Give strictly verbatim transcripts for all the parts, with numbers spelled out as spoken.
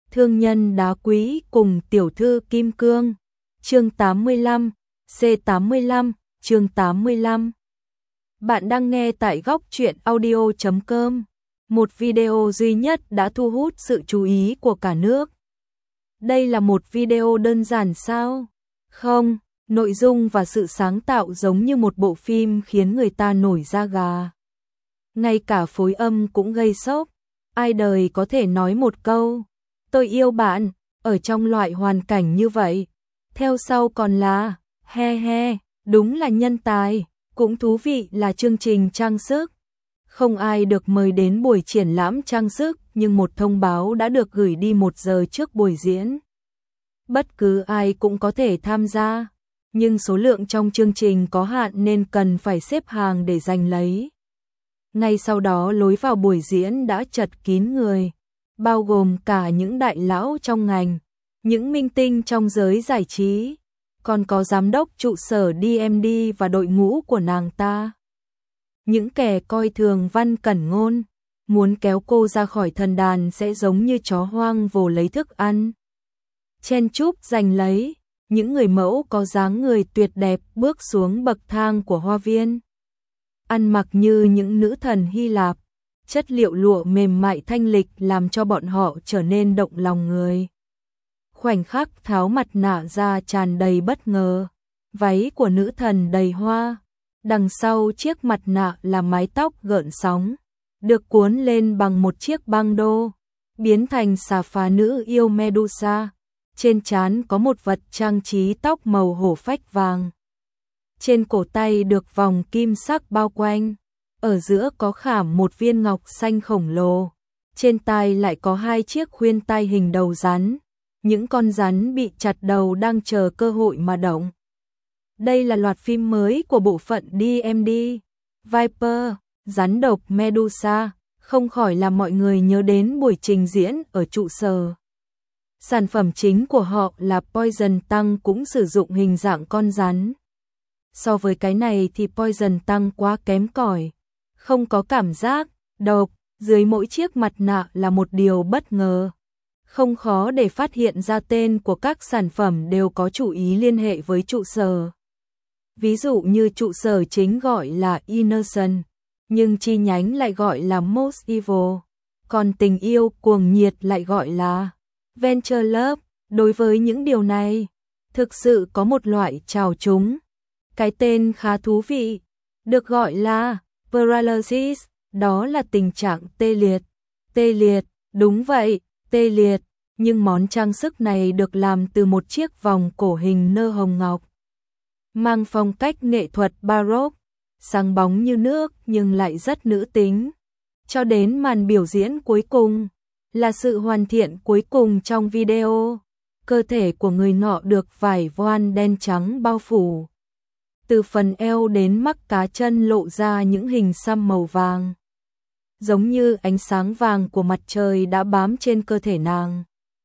Thương nhân đá quý cùng tiểu thư kim cương. Chương tám mươi lăm, C tám mươi lăm, chương tám mươi lăm. Bạn đang nghe tại góc truyện audio chấm com. Một video duy nhất đã thu hút sự chú ý của cả nước. Đây là một video đơn giản sao? Không, nội dung và sự sáng tạo giống như một bộ phim khiến người ta nổi da gà. Ngay cả phối âm cũng gây sốc. Ai đời có thể nói một câu tôi yêu bạn ở trong loại hoàn cảnh như vậy. Theo sau còn là he he, đúng là nhân tài. Cũng thú vị là chương trình trang sức. Không ai được mời đến buổi triển lãm trang sức, nhưng một thông báo đã được gửi đi một giờ trước buổi diễn. Bất cứ ai cũng có thể tham gia, nhưng số lượng trong chương trình có hạn nên cần phải xếp hàng để giành lấy. Ngay sau đó lối vào buổi diễn đã chật kín người, bao gồm cả những đại lão trong ngành, những minh tinh trong giới giải trí, còn có giám đốc trụ sở đê em đê và đội ngũ của nàng ta. Những kẻ coi thường Văn Cẩn Ngôn, muốn kéo cô ra khỏi thần đàn sẽ giống như chó hoang vồ lấy thức ăn. Chen chúc giành lấy, những người mẫu có dáng người tuyệt đẹp bước xuống bậc thang của hoa viên. Ăn mặc như những nữ thần Hy Lạp, chất liệu lụa mềm mại thanh lịch làm cho bọn họ trở nên động lòng người. Khoảnh khắc tháo mặt nạ ra tràn đầy bất ngờ, váy của nữ thần đầy hoa, đằng sau chiếc mặt nạ là mái tóc gợn sóng, được cuốn lên bằng một chiếc băng đô, biến thành xà phà nữ yêu Medusa. Trên trán có một vật trang trí tóc màu hổ phách vàng. Trên cổ tay được vòng kim sắc bao quanh, ở giữa có khảm một viên ngọc xanh khổng lồ. Trên tai lại có hai chiếc khuyên tai hình đầu rắn. Những con rắn bị chặt đầu đang chờ cơ hội mà động. Đây là loạt phim mới của bộ phận đê em đê. Viper, rắn độc Medusa, không khỏi làm mọi người nhớ đến buổi trình diễn ở trụ sở. Sản phẩm chính của họ là Poison Tăng cũng sử dụng hình dạng con rắn. So với cái này thì Poison Tăng quá kém cỏi, không có cảm giác độc, dưới mỗi chiếc mặt nạ là một điều bất ngờ. Không khó để phát hiện ra tên của các sản phẩm đều có chủ ý liên hệ với trụ sở. Ví dụ như trụ sở chính gọi là Innocent, nhưng chi nhánh lại gọi là Most Evil, còn tình yêu cuồng nhiệt lại gọi là Venture Love. Đối với những điều này, thực sự có một loại chào chúng. Cái tên khá thú vị, được gọi là paralysis, đó là tình trạng tê liệt. Tê liệt, đúng vậy, tê liệt, nhưng món trang sức này được làm từ một chiếc vòng cổ hình nơ hồng ngọc. Mang phong cách nghệ thuật Baroque, sáng bóng như nước nhưng lại rất nữ tính. Cho đến màn biểu diễn cuối cùng, là sự hoàn thiện cuối cùng trong video. Cơ thể của người nọ được vải voan đen trắng bao phủ. Từ phần eo đến mắt cá chân lộ ra những hình xăm màu vàng. Giống như ánh sáng vàng của mặt trời đã bám trên cơ thể nàng.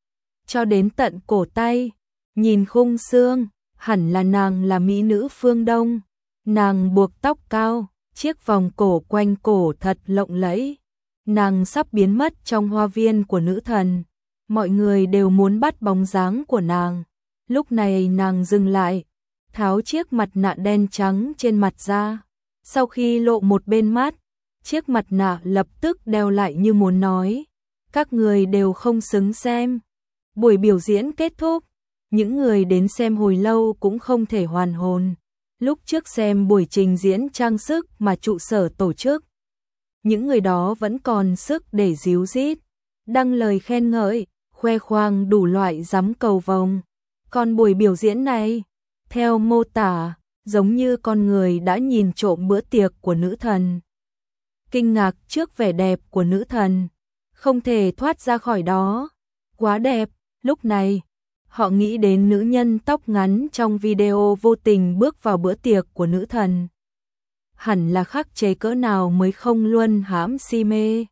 Cho đến tận cổ tay, nhìn khung xương, hẳn là nàng là mỹ nữ phương Đông. Nàng buộc tóc cao, chiếc vòng cổ quanh cổ thật lộng lẫy. Nàng sắp biến mất trong hoa viên của nữ thần. Mọi người đều muốn bắt bóng dáng của nàng. Lúc này nàng dừng lại, tháo chiếc mặt nạ đen trắng trên mặt ra. Sau khi lộ một bên mắt, chiếc mặt nạ lập tức đeo lại như muốn nói, các người đều không xứng xem. Buổi biểu diễn kết thúc, những người đến xem hồi lâu cũng không thể hoàn hồn. Lúc trước xem buổi trình diễn trang sức mà trụ sở tổ chức, những người đó vẫn còn sức để díu dít, đăng lời khen ngợi, khoe khoang đủ loại giám cầu vồng. Còn buổi biểu diễn này, theo mô tả, giống như con người đã nhìn trộm bữa tiệc của nữ thần. Kinh ngạc trước vẻ đẹp của nữ thần, không thể thoát ra khỏi đó. Quá đẹp, lúc này, họ nghĩ đến nữ nhân tóc ngắn trong video vô tình bước vào bữa tiệc của nữ thần. Hẳn là khắc chế cỡ nào mới không luôn hãm si mê.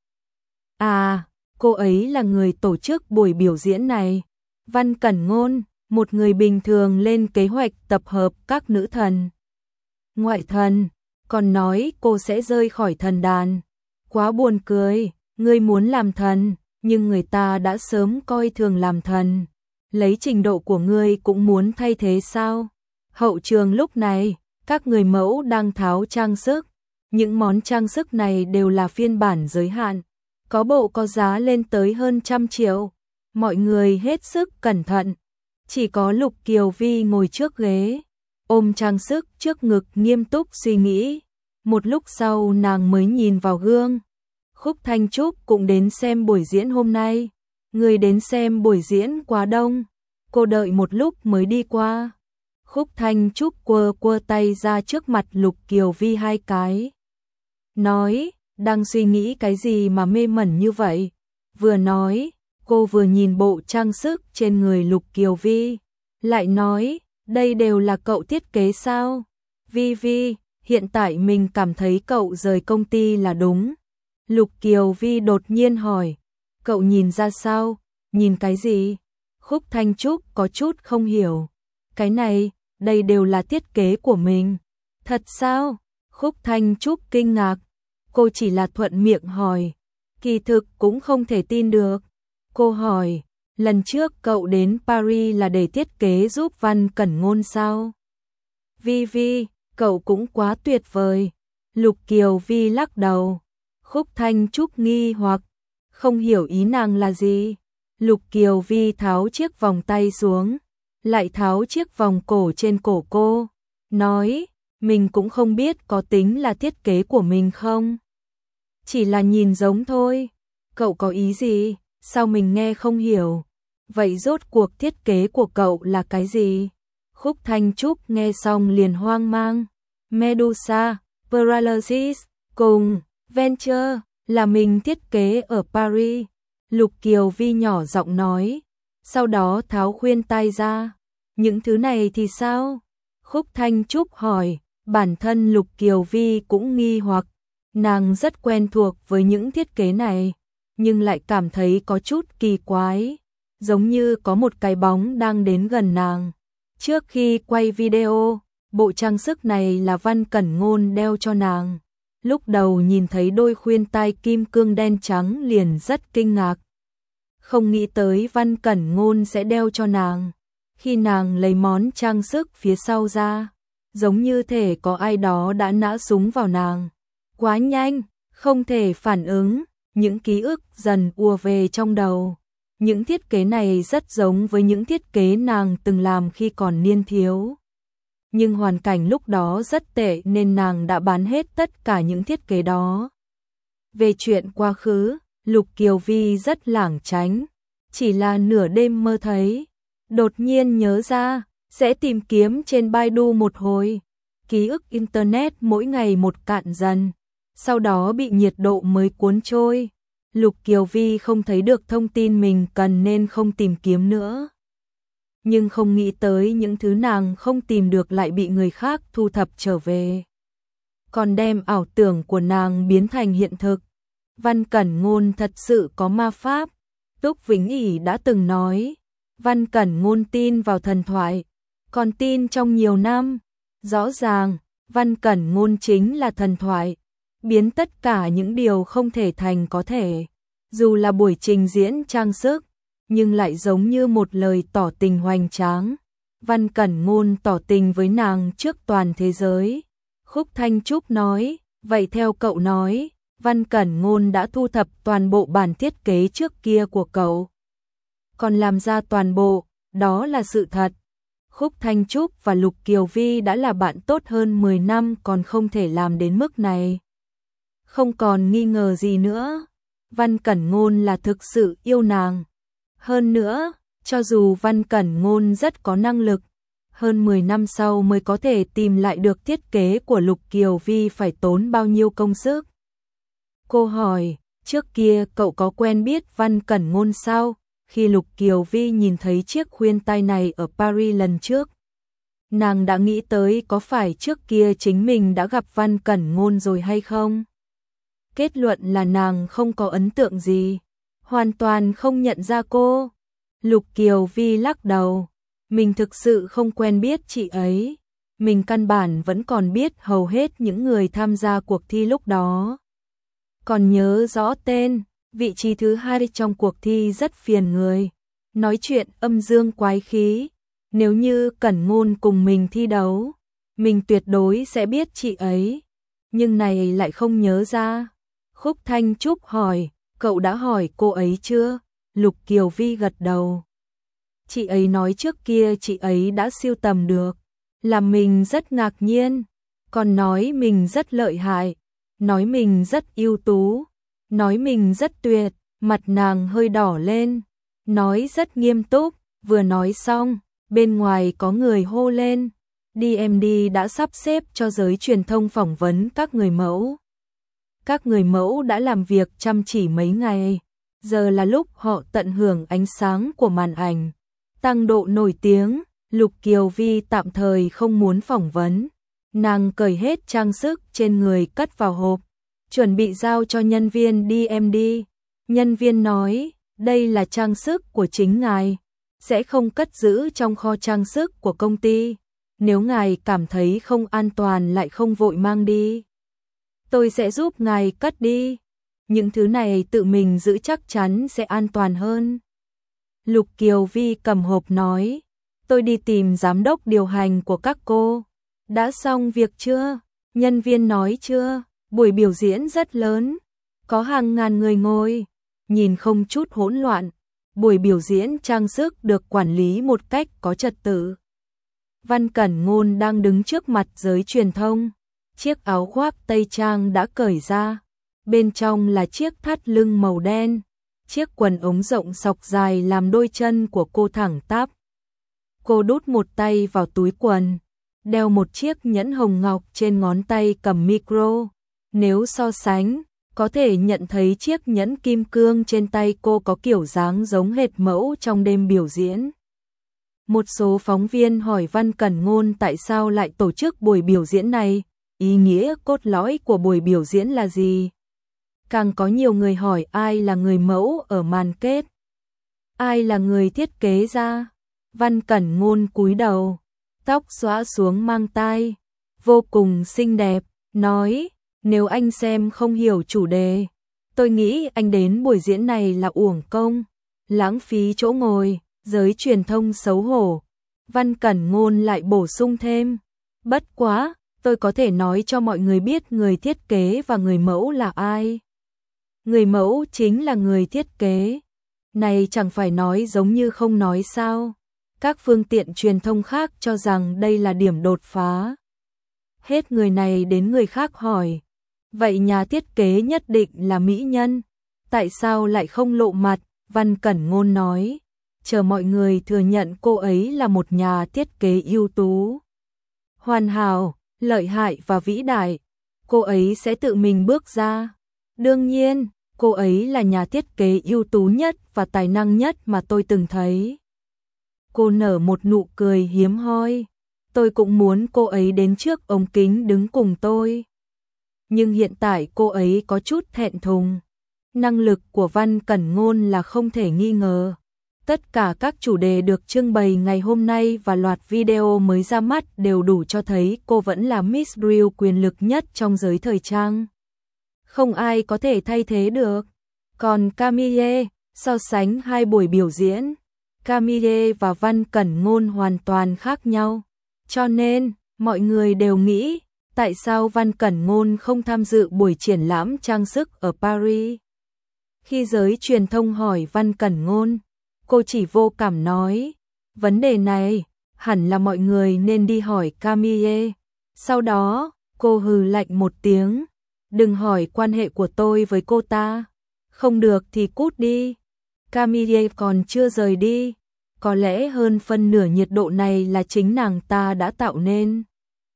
À, cô ấy là người tổ chức buổi biểu diễn này. Văn Cẩn Ngôn, một người bình thường lên kế hoạch tập hợp các nữ thần. Ngoại thần, còn nói cô sẽ rơi khỏi thần đàn. Quá buồn cười, ngươi muốn làm thần, nhưng người ta đã sớm coi thường làm thần. Lấy trình độ của ngươi cũng muốn thay thế sao? Hậu trường lúc này, các người mẫu đang tháo trang sức. Những món trang sức này đều là phiên bản giới hạn, có bộ có giá lên tới hơn trăm triệu. Mọi người hết sức cẩn thận. Chỉ có Lục Kiều Vi ngồi trước ghế, ôm trang sức trước ngực nghiêm túc suy nghĩ. Một lúc sau nàng mới nhìn vào gương. Khúc Thanh Trúc cũng đến xem buổi diễn hôm nay. Người đến xem buổi diễn quá đông, cô đợi một lúc mới đi qua. Khúc Thanh Trúc quơ quơ tay ra trước mặt Lục Kiều Vi hai cái. Nói, đang suy nghĩ cái gì mà mê mẩn như vậy? Vừa nói, cô vừa nhìn bộ trang sức trên người Lục Kiều Vi. Lại nói, đây đều là cậu thiết kế sao? Vi Vi, hiện tại mình cảm thấy cậu rời công ty là đúng. Lục Kiều Vi đột nhiên hỏi, cậu nhìn ra sao? Nhìn cái gì? Khúc Thanh Trúc có chút không hiểu. Cái này, đây đều là thiết kế của mình. Thật sao? Khúc Thanh Trúc kinh ngạc. Cô chỉ là thuận miệng hỏi. Kỳ thực cũng không thể tin được. Cô hỏi, lần trước cậu đến Paris là để thiết kế giúp Văn Cẩn Ngôn sao? Vi Vi, cậu cũng quá tuyệt vời. Lục Kiều Vi lắc đầu. Khúc Thanh Trúc nghi hoặc, không hiểu ý nàng là gì. Lục Kiều Vi tháo chiếc vòng tay xuống, lại tháo chiếc vòng cổ trên cổ cô, nói, mình cũng không biết có tính là thiết kế của mình không. Chỉ là nhìn giống thôi. Cậu có ý gì? Sao mình nghe không hiểu? Vậy rốt cuộc thiết kế của cậu là cái gì? Khúc Thanh Trúc nghe xong liền hoang mang. Medusa, Paralysis, cùng Venture là mình thiết kế ở Paris. Lục Kiều Vi nhỏ giọng nói, sau đó tháo khuyên tai ra. Những thứ này thì sao? Khúc Thanh Trúc hỏi, bản thân Lục Kiều Vi cũng nghi hoặc, nàng rất quen thuộc với những thiết kế này, nhưng lại cảm thấy có chút kỳ quái, giống như có một cái bóng đang đến gần nàng. Trước khi quay video, bộ trang sức này là Văn Cẩn Ngôn đeo cho nàng. Lúc đầu nhìn thấy đôi khuyên tai kim cương đen trắng liền rất kinh ngạc. Không nghĩ tới Văn Cẩn Ngôn sẽ đeo cho nàng. Khi nàng lấy món trang sức phía sau ra, giống như thể có ai đó đã nã súng vào nàng. Quá nhanh, không thể phản ứng, những ký ức dần ùa về trong đầu. Những thiết kế này rất giống với những thiết kế nàng từng làm khi còn niên thiếu. Nhưng hoàn cảnh lúc đó rất tệ nên nàng đã bán hết tất cả những thiết kế đó. Về chuyện quá khứ, Lục Kiều Vi rất lảng tránh, chỉ là nửa đêm mơ thấy. Đột nhiên nhớ ra, sẽ tìm kiếm trên Baidu một hồi. Ký ức Internet mỗi ngày một cạn dần, sau đó bị nhiệt độ mới cuốn trôi. Lục Kiều Vi không thấy được thông tin mình cần nên không tìm kiếm nữa. Nhưng không nghĩ tới những thứ nàng không tìm được lại bị người khác thu thập trở về. Còn đem ảo tưởng của nàng biến thành hiện thực. Văn Cẩn Ngôn thật sự có ma pháp. Túc Vĩnh ỷ đã từng nói, Văn Cẩn Ngôn tin vào thần thoại, còn tin trong nhiều năm. Rõ ràng, Văn Cẩn Ngôn chính là thần thoại, biến tất cả những điều không thể thành có thể. Dù là buổi trình diễn trang sức, nhưng lại giống như một lời tỏ tình hoành tráng. Văn Cẩn Ngôn tỏ tình với nàng trước toàn thế giới. Khúc Thanh Trúc nói, vậy theo cậu nói, Văn Cẩn Ngôn đã thu thập toàn bộ bản thiết kế trước kia của cậu, còn làm ra toàn bộ, đó là sự thật. Khúc Thanh Trúc và Lục Kiều Vi đã là bạn tốt hơn mười năm còn không thể làm đến mức này. Không còn nghi ngờ gì nữa, Văn Cẩn Ngôn là thực sự yêu nàng. Hơn nữa, cho dù Văn Cẩn Ngôn rất có năng lực, hơn mười năm sau mới có thể tìm lại được thiết kế của Lục Kiều Vi phải tốn bao nhiêu công sức. Cô hỏi, trước kia cậu có quen biết Văn Cẩn Ngôn sao? Khi Lục Kiều Vi nhìn thấy chiếc khuyên tai này ở Paris lần trước, nàng đã nghĩ tới có phải trước kia chính mình đã gặp Văn Cẩn Ngôn rồi hay không? Kết luận là nàng không có ấn tượng gì, hoàn toàn không nhận ra cô. Lục Kiều Vi lắc đầu, mình thực sự không quen biết chị ấy, mình căn bản vẫn còn biết hầu hết những người tham gia cuộc thi lúc đó. Còn nhớ rõ tên, vị trí thứ hai trong cuộc thi rất phiền người, nói chuyện âm dương quái khí, nếu như Cẩn Ngôn cùng mình thi đấu, mình tuyệt đối sẽ biết chị ấy, nhưng này lại không nhớ ra. Khúc Thanh Trúc hỏi, cậu đã hỏi cô ấy chưa? Lục Kiều Vi gật đầu. Chị ấy nói trước kia chị ấy đã sưu tầm được, làm mình rất ngạc nhiên, còn nói mình rất lợi hại, nói mình rất ưu tú, nói mình rất tuyệt, mặt nàng hơi đỏ lên, nói rất nghiêm túc, vừa nói xong, bên ngoài có người hô lên, đê em đê đã sắp xếp cho giới truyền thông phỏng vấn các người mẫu. Các người mẫu đã làm việc chăm chỉ mấy ngày, giờ là lúc họ tận hưởng ánh sáng của màn ảnh, tăng độ nổi tiếng. Lục Kiều Vi tạm thời không muốn phỏng vấn, nàng cởi hết trang sức trên người cất vào hộp, chuẩn bị giao cho nhân viên đê em đê. Nhân viên nói, đây là trang sức của chính ngài, sẽ không cất giữ trong kho trang sức của công ty, nếu ngài cảm thấy không an toàn lại không vội mang đi, tôi sẽ giúp ngài cất đi, những thứ này tự mình giữ chắc chắn sẽ an toàn hơn. Lục Kiều Vi cầm hộp nói, tôi đi tìm giám đốc điều hành của các cô. Đã xong việc chưa? Nhân viên nói chưa, buổi biểu diễn rất lớn, có hàng ngàn người ngồi, nhìn không chút hỗn loạn, buổi biểu diễn trang sức được quản lý một cách có trật tự. Văn Cẩn Ngôn đang đứng trước mặt giới truyền thông, chiếc áo khoác tây trang đã cởi ra, bên trong là chiếc thắt lưng màu đen, chiếc quần ống rộng xộc dài làm đôi chân của cô thẳng tắp. Cô đút một tay vào túi quần, đeo một chiếc nhẫn hồng ngọc trên ngón tay cầm micro. Nếu so sánh, có thể nhận thấy chiếc nhẫn kim cương trên tay cô có kiểu dáng giống hệt mẫu trong đêm biểu diễn. Một số phóng viên hỏi Văn Cẩn Ngôn tại sao lại tổ chức buổi biểu diễn này, ý nghĩa cốt lõi của buổi biểu diễn là gì. Càng có nhiều người hỏi ai là người mẫu ở màn kết, ai là người thiết kế ra. Văn Cẩn Ngôn cúi đầu, tóc xõa xuống mang tai, vô cùng xinh đẹp, nói, nếu anh xem không hiểu chủ đề, tôi nghĩ anh đến buổi diễn này là uổng công, lãng phí chỗ ngồi, giới truyền thông xấu hổ. Văn Cẩn Ngôn lại bổ sung thêm, bất quá, tôi có thể nói cho mọi người biết người thiết kế và người mẫu là ai. Người mẫu chính là người thiết kế. Này chẳng phải nói giống như không nói sao. Các phương tiện truyền thông khác cho rằng đây là điểm đột phá. Hết người này đến người khác hỏi, vậy nhà thiết kế nhất định là mỹ nhân, tại sao lại không lộ mặt? Văn Cẩn Ngôn nói, chờ mọi người thừa nhận cô ấy là một nhà thiết kế ưu tú, hoàn hảo, lợi hại và vĩ đại, cô ấy sẽ tự mình bước ra. Đương nhiên, cô ấy là nhà thiết kế ưu tú nhất và tài năng nhất mà tôi từng thấy. Cô nở một nụ cười hiếm hoi, tôi cũng muốn cô ấy đến trước ống kính đứng cùng tôi. Nhưng hiện tại cô ấy có chút thẹn thùng. Năng lực của Văn Cẩn Ngôn là không thể nghi ngờ. Tất cả các chủ đề được trưng bày ngày hôm nay và loạt video mới ra mắt đều đủ cho thấy cô vẫn là Miss Real quyền lực nhất trong giới thời trang. Không ai có thể thay thế được. Còn Camille, so sánh hai buổi biểu diễn, Camille và Văn Cẩn Ngôn hoàn toàn khác nhau. Cho nên, mọi người đều nghĩ, tại sao Văn Cẩn Ngôn không tham dự buổi triển lãm trang sức ở Paris? Khi giới truyền thông hỏi Văn Cẩn Ngôn, cô chỉ vô cảm nói, vấn đề này, hẳn là mọi người nên đi hỏi Camille. Sau đó, cô hừ lạnh một tiếng, đừng hỏi quan hệ của tôi với cô ta, không được thì cút đi. Camille còn chưa rời đi, có lẽ hơn phân nửa nhiệt độ này là chính nàng ta đã tạo nên.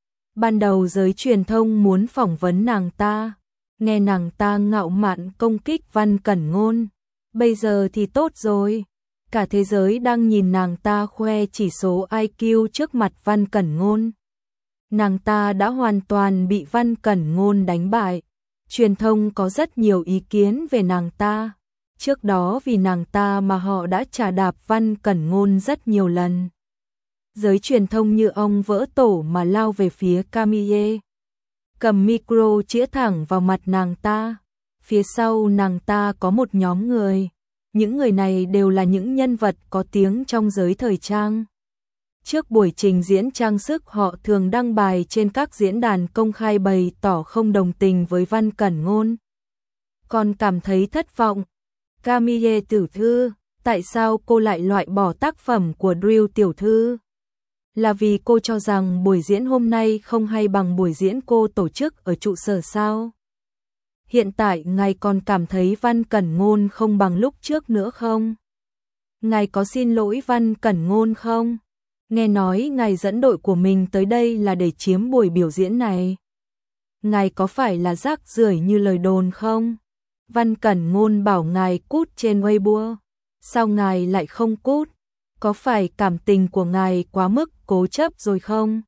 Ban đầu giới truyền thông muốn phỏng vấn nàng ta, nghe nàng ta ngạo mạn công kích Văn Cẩn Ngôn, bây giờ thì tốt rồi, cả thế giới đang nhìn nàng ta khoe chỉ số i kiu trước mặt Văn Cẩn Ngôn. Nàng ta đã hoàn toàn bị Văn Cẩn Ngôn đánh bại. Truyền thông có rất nhiều ý kiến về nàng ta. Trước đó vì nàng ta mà họ đã trà đạp Văn Cẩn Ngôn rất nhiều lần. Giới truyền thông như ong vỡ tổ mà lao về phía Camille, cầm micro chĩa thẳng vào mặt nàng ta. Phía sau nàng ta có một nhóm người. Những người này đều là những nhân vật có tiếng trong giới thời trang. Trước buổi trình diễn trang sức họ thường đăng bài trên các diễn đàn công khai bày tỏ không đồng tình với Văn Cẩn Ngôn. Còn cảm thấy thất vọng. Camille tiểu thư, tại sao cô lại loại bỏ tác phẩm của Drew tiểu thư? Là vì cô cho rằng buổi diễn hôm nay không hay bằng buổi diễn cô tổ chức ở trụ sở sao? Hiện tại ngài còn cảm thấy Văn Cẩn Ngôn không bằng lúc trước nữa không? Ngài có xin lỗi Văn Cẩn Ngôn không? Nghe nói ngài dẫn đội của mình tới đây là để chiếm buổi biểu diễn này. Ngài có phải là rác rưởi như lời đồn không? Văn Cẩn Ngôn bảo ngài cút trên Weibo. Sao ngài lại không cút? Có phải cảm tình của ngài quá mức cố chấp rồi không?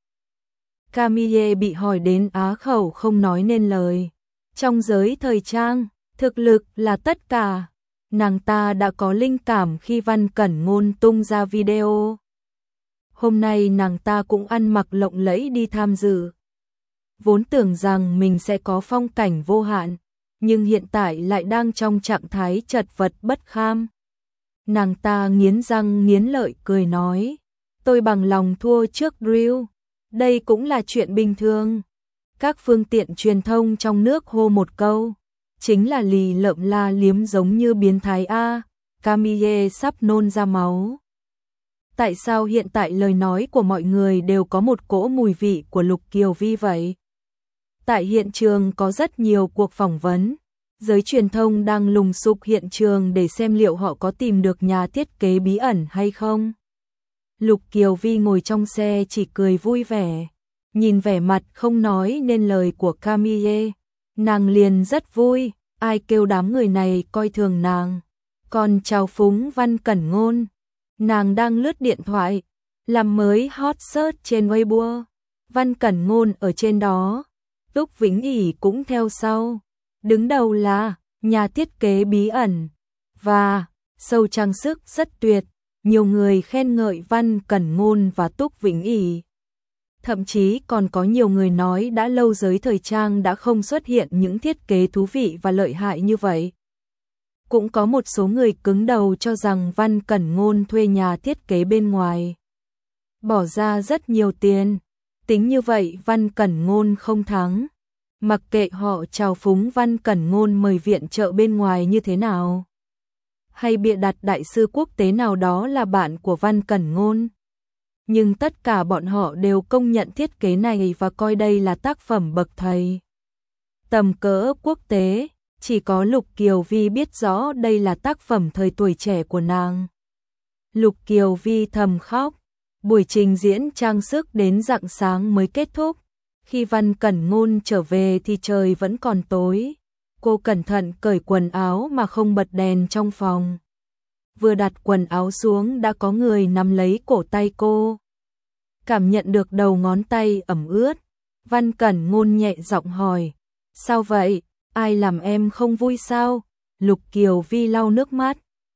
Camille bị hỏi đến á khẩu không nói nên lời. Trong giới thời trang, thực lực là tất cả. Nàng ta đã có linh cảm khi Văn Cẩn Ngôn tung ra video. Hôm nay nàng ta cũng ăn mặc lộng lẫy đi tham dự. Vốn tưởng rằng mình sẽ có phong cảnh vô hạn, nhưng hiện tại lại đang trong trạng thái chật vật bất kham. Nàng ta nghiến răng nghiến lợi cười nói, tôi bằng lòng thua trước Drew, đây cũng là chuyện bình thường. Các phương tiện truyền thông trong nước hô một câu, chính là lì lợm la liếm giống như biến thái A. Camille sắp nôn ra máu. Tại sao hiện tại lời nói của mọi người đều có một cỗ mùi vị của Lục Kiều Vi vậy? Tại hiện trường có rất nhiều cuộc phỏng vấn, giới truyền thông đang lùng sục hiện trường để xem liệu họ có tìm được nhà thiết kế bí ẩn hay không. Lục Kiều Vi ngồi trong xe chỉ cười vui vẻ, nhìn vẻ mặt không nói nên lời của Camille, nàng liền rất vui, ai kêu đám người này coi thường nàng. Còn chào phúng Văn Cẩn Ngôn, nàng đang lướt điện thoại, làm mới hot search trên Weibo, Văn Cẩn Ngôn ở trên đó, Túc Vĩnh Ỷ cũng theo sau. Đứng đầu là nhà thiết kế bí ẩn và show trang sức rất tuyệt, nhiều người khen ngợi Văn Cẩn Ngôn và Túc Vĩnh Ỷ. Thậm chí còn có nhiều người nói đã lâu giới thời trang đã không xuất hiện những thiết kế thú vị và lợi hại như vậy. Cũng có một số người cứng đầu cho rằng Văn Cẩn Ngôn thuê nhà thiết kế bên ngoài, bỏ ra rất nhiều tiền. Tính như vậy Văn Cẩn Ngôn không thắng. Mặc kệ họ chào phúng Văn Cẩn Ngôn mời viện trợ bên ngoài như thế nào, hay bịa đặt đại sư quốc tế nào đó là bạn của Văn Cẩn Ngôn. Nhưng tất cả bọn họ đều công nhận thiết kế này và coi đây là tác phẩm bậc thầy. Tầm cỡ quốc tế, chỉ có Lục Kiều Vi biết rõ đây là tác phẩm thời tuổi trẻ của nàng. Lục Kiều Vi thầm khóc, buổi trình diễn trang sức đến rạng sáng mới kết thúc. Khi Văn Cẩn Ngôn trở về thì trời vẫn còn tối. Cô cẩn thận cởi quần áo mà không bật đèn trong phòng. Vừa đặt quần áo xuống đã có người nắm lấy cổ tay cô. Cảm nhận được đầu ngón tay ẩm ướt, Văn Cẩn Ngôn nhẹ giọng hỏi, sao vậy, ai làm em không vui sao? Lục Kiều Vi lau nước mắt,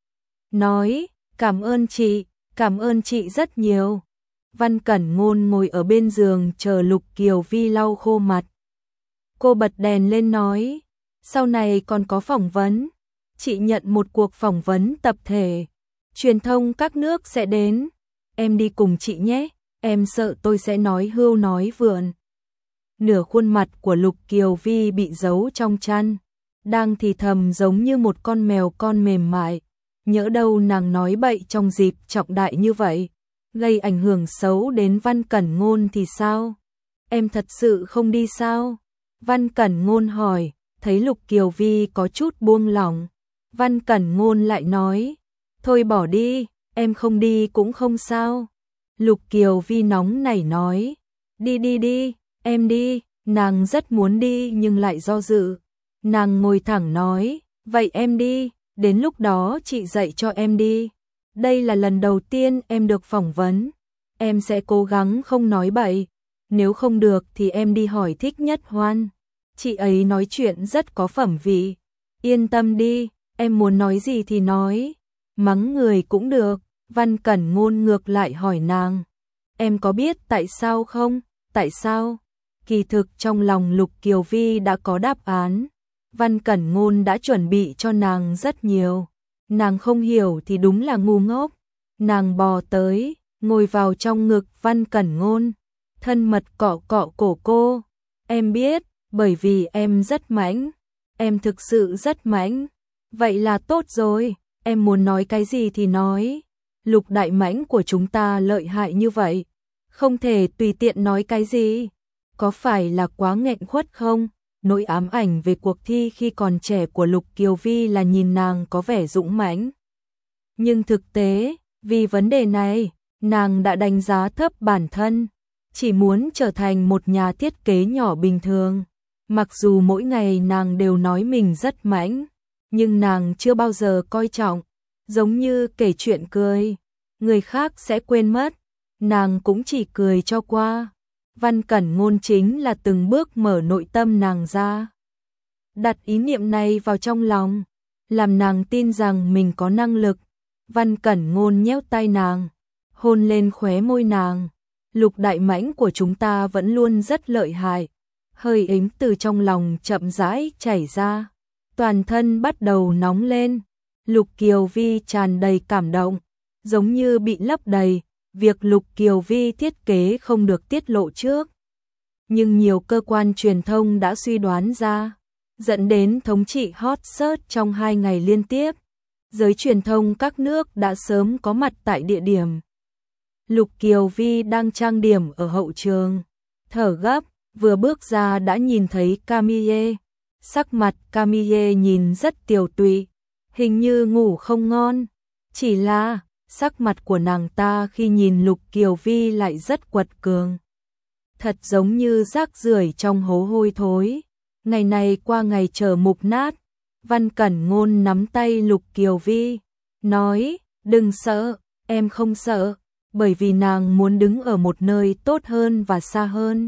nói, cảm ơn chị, cảm ơn chị rất nhiều. Văn Cẩn Ngôn ngồi ở bên giường chờ Lục Kiều Vi lau khô mặt. Cô bật đèn lên nói, sau này còn có phỏng vấn. Chị nhận một cuộc phỏng vấn tập thể. Truyền thông các nước sẽ đến. Em đi cùng chị nhé, em sợ tôi sẽ nói hưu nói vượn. Nửa khuôn mặt của Lục Kiều Vi bị giấu trong chăn, đang thì thầm giống như một con mèo con mềm mại. Nhỡ đâu nàng nói bậy trong dịp trọng đại như vậy, gây ảnh hưởng xấu đến Văn Cẩn Ngôn thì sao? Em thật sự không đi sao? Văn Cẩn Ngôn hỏi, thấy Lục Kiều Vi có chút buông lỏng. Văn Cẩn Ngôn lại nói, thôi bỏ đi, em không đi cũng không sao. Lục Kiều Vi nóng nảy nói, đi đi đi, em đi. Nàng rất muốn đi nhưng lại do dự. Nàng ngồi thẳng nói, vậy em đi, đến lúc đó chị dạy cho em đi. Đây là lần đầu tiên em được phỏng vấn, em sẽ cố gắng không nói bậy, nếu không được thì em đi hỏi Thích Nhất Hoan. Chị ấy nói chuyện rất có phẩm vị, yên tâm đi, em muốn nói gì thì nói, mắng người cũng được. Văn Cẩn Ngôn ngược lại hỏi nàng, em có biết tại sao không? Tại sao? Kỳ thực trong lòng Lục Kiều Vi đã có đáp án. Văn Cẩn Ngôn đã chuẩn bị cho nàng rất nhiều. Nàng không hiểu thì đúng là ngu ngốc. Nàng bò tới, ngồi vào trong ngực Văn Cẩn Ngôn, thân mật cọ cọ cổ cô. Em biết, bởi vì em rất mãnh. Em thực sự rất mãnh. Vậy là tốt rồi, em muốn nói cái gì thì nói. Lục đại mãnh của chúng ta lợi hại như vậy, không thể tùy tiện nói cái gì. Có phải là quá nghẹn khuất không? Nỗi ám ảnh về cuộc thi khi còn trẻ của Lục Kiều Vi là nhìn nàng có vẻ dũng mãnh. Nhưng thực tế, vì vấn đề này, nàng đã đánh giá thấp bản thân, chỉ muốn trở thành một nhà thiết kế nhỏ bình thường. Mặc dù mỗi ngày nàng đều nói mình rất mãnh, nhưng nàng chưa bao giờ coi trọng, giống như kể chuyện cười, người khác sẽ quên mất, nàng cũng chỉ cười cho qua. Văn Cẩn Ngôn chính là từng bước mở nội tâm nàng ra, đặt ý niệm này vào trong lòng, làm nàng tin rằng mình có năng lực. Văn Cẩn Ngôn nhéo tay nàng, hôn lên khóe môi nàng. Lục đại mãnh của chúng ta vẫn luôn rất lợi hại. Hơi ấm từ trong lòng chậm rãi chảy ra, toàn thân bắt đầu nóng lên. Lục Kiều Vi tràn đầy cảm động, giống như bị lấp đầy. Việc Lục Kiều Vi thiết kế không được tiết lộ trước, nhưng nhiều cơ quan truyền thông đã suy đoán ra, dẫn đến thống trị hot search trong hai ngày liên tiếp. Giới truyền thông các nước đã sớm có mặt tại địa điểm. Lục Kiều Vi đang trang điểm ở hậu trường, thở gấp, vừa bước ra đã nhìn thấy Camille. Sắc mặt Camille nhìn rất tiều tụy, hình như ngủ không ngon. Chỉ là sắc mặt của nàng ta khi nhìn Lục Kiều Vi lại rất quật cường, thật giống như rác rưởi trong hố hôi thối. Ngày này qua ngày chờ mục nát. Văn Cẩn Ngôn nắm tay Lục Kiều Vi, nói, đừng sợ, em không sợ, bởi vì nàng muốn đứng ở một nơi tốt hơn và xa hơn.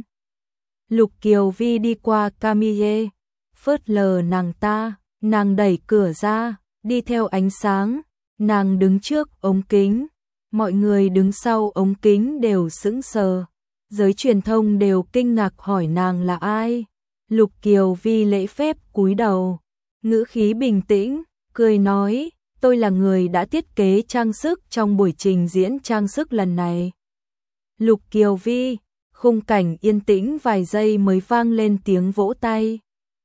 Lục Kiều Vi đi qua Camille, phớt lờ nàng ta, nàng đẩy cửa ra, đi theo ánh sáng, nàng đứng trước ống kính, mọi người đứng sau ống kính đều sững sờ, giới truyền thông đều kinh ngạc hỏi nàng là ai. Lục Kiều Vi lễ phép cúi đầu, ngữ khí bình tĩnh, cười nói, tôi là người đã thiết kế trang sức trong buổi trình diễn trang sức lần này. Lục Kiều Vi, khung cảnh yên tĩnh vài giây mới vang lên tiếng vỗ tay.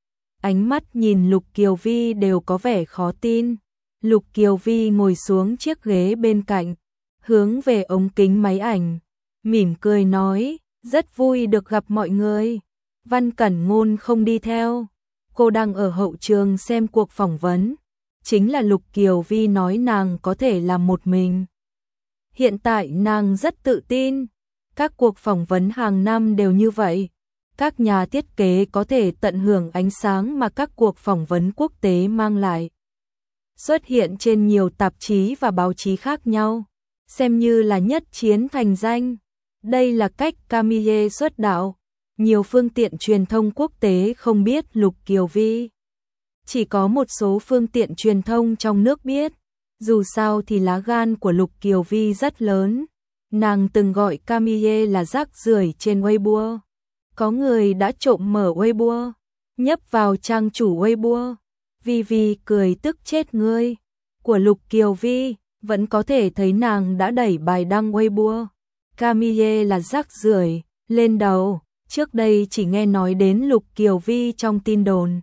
Ánh mắt nhìn Lục Kiều Vi đều có vẻ khó tin. Lục Kiều Vi ngồi xuống chiếc ghế bên cạnh, hướng về ống kính máy ảnh, mỉm cười nói, rất vui được gặp mọi người. Văn Cẩn Ngôn không đi theo, cô đang ở hậu trường xem cuộc phỏng vấn. Chính là Lục Kiều Vi nói nàng có thể làm một mình. Hiện tại nàng rất tự tin, các cuộc phỏng vấn hàng năm đều như vậy. Các nhà thiết kế có thể tận hưởng ánh sáng mà các cuộc phỏng vấn quốc tế mang lại. Xuất hiện trên nhiều tạp chí và báo chí khác nhau, xem như là nhất chiến thành danh. Đây là cách Camille xuất đạo. Nhiều phương tiện truyền thông quốc tế không biết Lục Kiều Vi. Chỉ có một số phương tiện truyền thông trong nước biết. Dù sao thì lá gan của Lục Kiều Vi rất lớn. Nàng từng gọi Camille là rác rưởi trên Weibo. Có người đã trộm mở Weibo, nhấp vào trang chủ Weibo. Vi Vi cười tức chết ngươi. Của Lục Kiều Vi, vẫn có thể thấy nàng đã đẩy bài đăng Weibo. Camille là rác rưởi, lên đầu. Trước đây chỉ nghe nói đến Lục Kiều Vi trong tin đồn.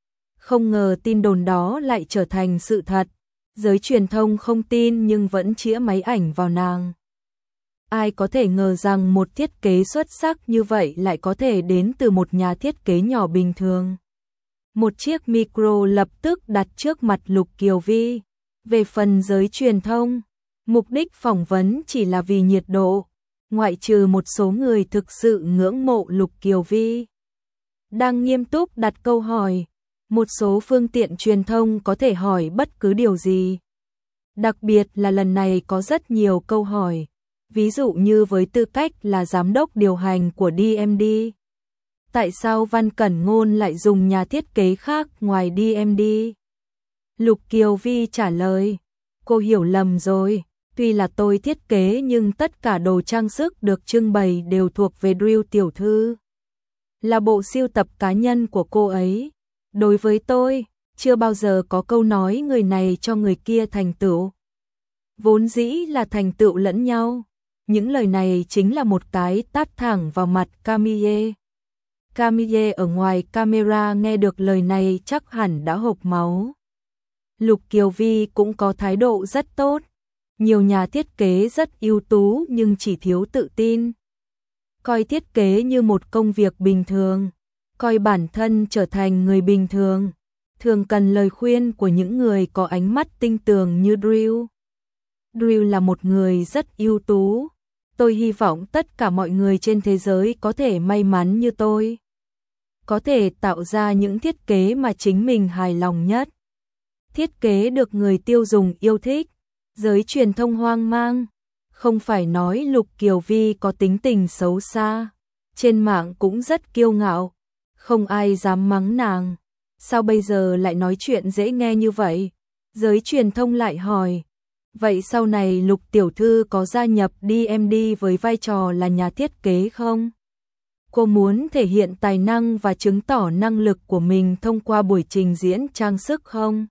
Không ngờ tin đồn đó lại trở thành sự thật. Giới truyền thông không tin nhưng vẫn chĩa máy ảnh vào nàng. Ai có thể ngờ rằng một thiết kế xuất sắc như vậy lại có thể đến từ một nhà thiết kế nhỏ bình thường. Một chiếc micro lập tức đặt trước mặt Lục Kiều Vi. Về phần giới truyền thông, mục đích phỏng vấn chỉ là vì nhiệt độ. Ngoại trừ một số người thực sự ngưỡng mộ Lục Kiều Vi đang nghiêm túc đặt câu hỏi, một số phương tiện truyền thông có thể hỏi bất cứ điều gì. Đặc biệt là lần này có rất nhiều câu hỏi, ví dụ như với tư cách là giám đốc điều hành của đê em đê. Tại sao Văn Cẩn Ngôn lại dùng nhà thiết kế khác ngoài đê em đê? Lục Kiều Vi trả lời, cô hiểu lầm rồi. Tuy là tôi thiết kế nhưng tất cả đồ trang sức được trưng bày đều thuộc về Drew tiểu thư. Là bộ sưu tập cá nhân của cô ấy. Đối với tôi, chưa bao giờ có câu nói người này cho người kia thành tựu. Vốn dĩ là thành tựu lẫn nhau. Những lời này chính là một cái tát thẳng vào mặt Camille. Camille ở ngoài camera nghe được lời này chắc hẳn đã hộc máu. Lục Kiều Vi cũng có thái độ rất tốt. Nhiều nhà thiết kế rất ưu tú nhưng chỉ thiếu tự tin. Coi thiết kế như một công việc bình thường. Coi bản thân trở thành người bình thường. Thường cần lời khuyên của những người có ánh mắt tinh tường như Drew. Drew là một người rất ưu tú. Tôi hy vọng tất cả mọi người trên thế giới có thể may mắn như tôi. Có thể tạo ra những thiết kế mà chính mình hài lòng nhất. Thiết kế được người tiêu dùng yêu thích. Giới truyền thông hoang mang. Không phải nói Lục Kiều Vi có tính tình xấu xa. Trên mạng cũng rất kiêu ngạo. Không ai dám mắng nàng. Sao bây giờ lại nói chuyện dễ nghe như vậy? Giới truyền thông lại hỏi. Vậy sau này Lục tiểu thư có gia nhập đê em đê với vai trò là nhà thiết kế không? Cô muốn thể hiện tài năng và chứng tỏ năng lực của mình thông qua buổi trình diễn trang sức không?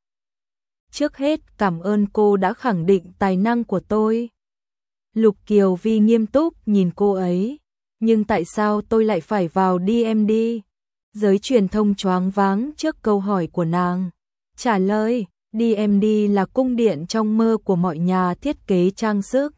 Trước hết cảm ơn cô đã khẳng định tài năng của tôi. Lục Kiều Vi nghiêm túc nhìn cô ấy. Nhưng tại sao tôi lại phải vào đê em đê? Giới truyền thông choáng váng trước câu hỏi của nàng. Trả lời, đê em đê là cung điện trong mơ của mọi nhà thiết kế trang sức.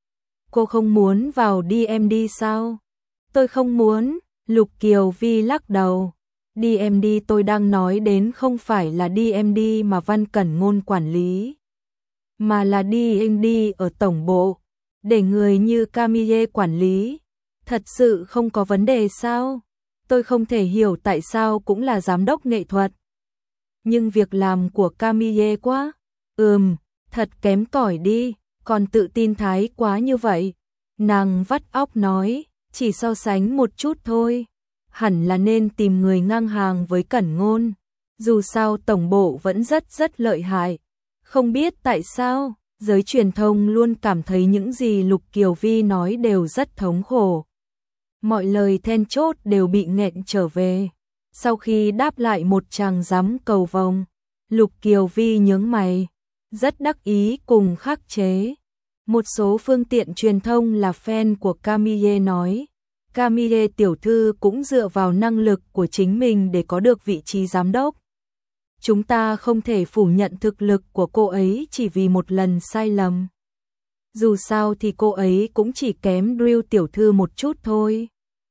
Cô không muốn vào đê em đê sao? Tôi không muốn, Lục Kiều Vi lắc đầu. đê em đê tôi đang nói đến không phải là đê em đê mà Văn Cẩn Ngôn quản lý, mà là đê em đê ở tổng bộ, để người như Camille quản lý. Thật sự không có vấn đề sao? Tôi không thể hiểu tại sao cũng là giám đốc nghệ thuật. Nhưng việc làm của Camille quá. Ừm, thật kém cỏi đi, còn tự tin thái quá như vậy. Nàng vắt óc nói, chỉ so sánh một chút thôi. Hẳn là nên tìm người ngang hàng với Cẩn Ngôn. Dù sao tổng bộ vẫn rất rất lợi hại. Không biết tại sao, giới truyền thông luôn cảm thấy những gì Lục Kiều Vi nói đều rất thống khổ. Mọi lời then chốt đều bị nghẹn trở về. Sau khi đáp lại một tràng giám cầu vồng, Lục Kiều Vi nhướng mày, rất đắc ý cùng khắc chế. Một số phương tiện truyền thông là fan của Camille nói, Camille tiểu thư cũng dựa vào năng lực của chính mình để có được vị trí giám đốc. Chúng ta không thể phủ nhận thực lực của cô ấy chỉ vì một lần sai lầm. Dù sao thì cô ấy cũng chỉ kém Drew tiểu thư một chút thôi.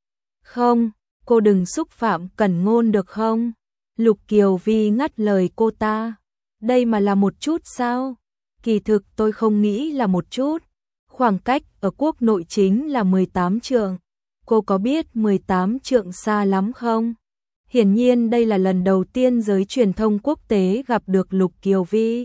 Không, cô đừng xúc phạm Cẩn Ngôn được không? Lục Kiều Vi ngắt lời cô ta. Đây mà là một chút sao? Kỳ thực tôi không nghĩ là một chút. Khoảng cách ở quốc nội chính là mười tám trượng. Cô có biết mười tám trượng xa lắm không? Hiển nhiên đây là lần đầu tiên giới truyền thông quốc tế gặp được Lục Kiều Vi.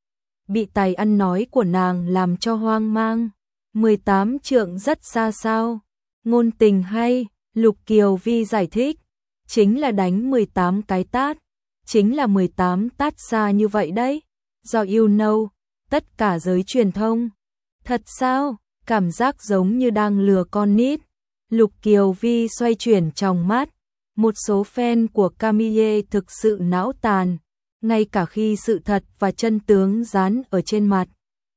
Bị tài ăn nói của nàng làm cho hoang mang. mười tám trượng rất xa sao? Ngôn tình hay, Lục Kiều Vi giải thích. Chính là đánh mười tám cái tát. Chính là mười tám tát xa như vậy đấy. Do you know, tất cả giới truyền thông. Thật sao? Cảm giác giống như đang lừa con nít. Lục Kiều Vi xoay chuyển tròng mắt. Một số fan của Camille thực sự não tàn, ngay cả khi sự thật và chân tướng dán ở trên mặt.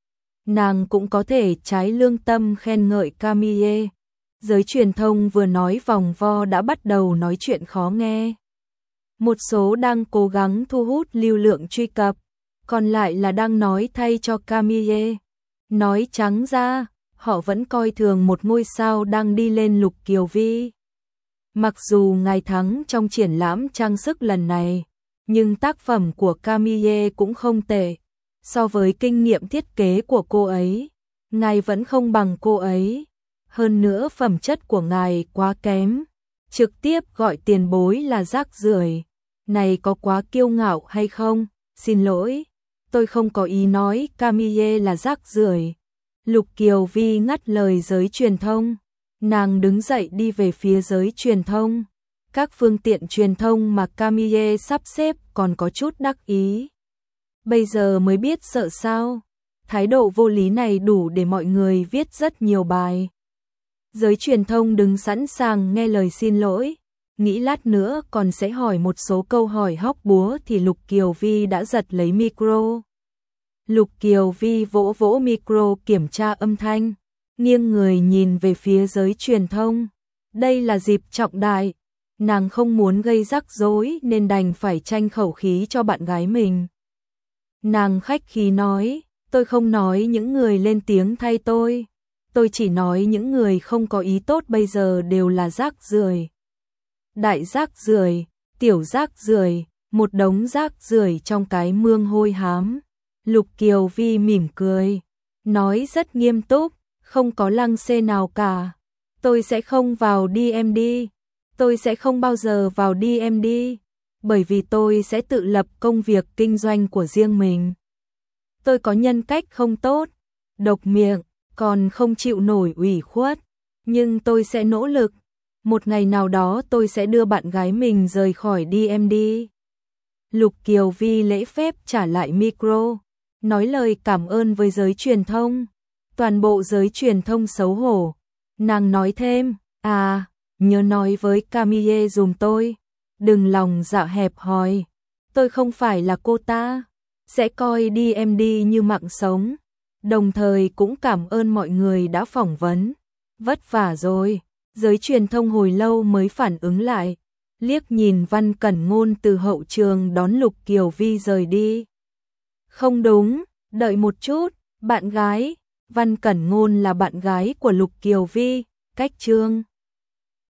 Nàng cũng có thể trái lương tâm khen ngợi Camille. Giới truyền thông vừa nói vòng vo đã bắt đầu nói chuyện khó nghe. Một số đang cố gắng thu hút lưu lượng truy cập, còn lại là đang nói thay cho Camille. Nói trắng ra, họ vẫn coi thường một ngôi sao đang đi lên Lục Kiều Vi. Mặc dù ngài thắng trong triển lãm trang sức lần này, nhưng tác phẩm của Camille cũng không tệ. So với kinh nghiệm thiết kế của cô ấy, ngài vẫn không bằng cô ấy. Hơn nữa phẩm chất của ngài quá kém. Trực tiếp gọi tiền bối là rác rưởi. Này có quá kiêu ngạo hay không? Xin lỗi, tôi không có ý nói Camille là rác rưởi. Lục Kiều Vi ngắt lời giới truyền thông. Nàng đứng dậy đi về phía giới truyền thông. Các phương tiện truyền thông mà Camille sắp xếp còn có chút đắc ý. Bây giờ mới biết sợ sao. Thái độ vô lý này đủ để mọi người viết rất nhiều bài. Giới truyền thông đứng sẵn sàng nghe lời xin lỗi. nghĩ lát nữa còn sẽ hỏi một số câu hỏi hóc búa thì Lục Kiều Vi đã giật lấy micro. Lục Kiều Vi vỗ vỗ micro kiểm tra âm thanh, nghiêng người nhìn về phía giới truyền thông. Đây là dịp trọng đại, nàng không muốn gây rắc rối nên đành phải tranh khẩu khí cho bạn gái mình. Nàng khách khí nói, tôi không nói những người lên tiếng thay tôi, tôi chỉ nói những người không có ý tốt bây giờ đều là rác rưởi. Đại rác rưởi, tiểu rác rưởi, một đống rác rưởi trong cái mương hôi hám. Lục Kiều Vi mỉm cười, nói rất nghiêm túc, không có lăng xê nào cả. Tôi sẽ không vào đê em đê, tôi sẽ không bao giờ vào đê em đê, bởi vì tôi sẽ tự lập công việc kinh doanh của riêng mình. Tôi có nhân cách không tốt, độc miệng, còn không chịu nổi ủy khuất, nhưng tôi sẽ nỗ lực. Một ngày nào đó tôi sẽ đưa bạn gái mình rời khỏi đê em đê. Lục Kiều Vi lễ phép trả lại micro, nói lời cảm ơn với giới truyền thông. Toàn bộ giới truyền thông xấu hổ. Nàng nói thêm, à, nhớ nói với Camille dùm tôi, đừng lòng dạ hẹp hòi. Tôi không phải là cô ta, sẽ coi đê em đê như mạng sống. Đồng thời cũng cảm ơn mọi người đã phỏng vấn. Vất vả rồi. Giới truyền thông hồi lâu mới phản ứng lại, liếc nhìn Văn Cẩn Ngôn từ hậu trường đón Lục Kiều Vi rời đi. Không đúng, đợi một chút, bạn gái. Văn Cẩn Ngôn là bạn gái của Lục Kiều Vi, cách Trương